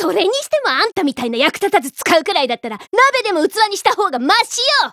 それにしてもあんたみたいな役立たず使うくらいだったら鍋でも器にした方がマシよ。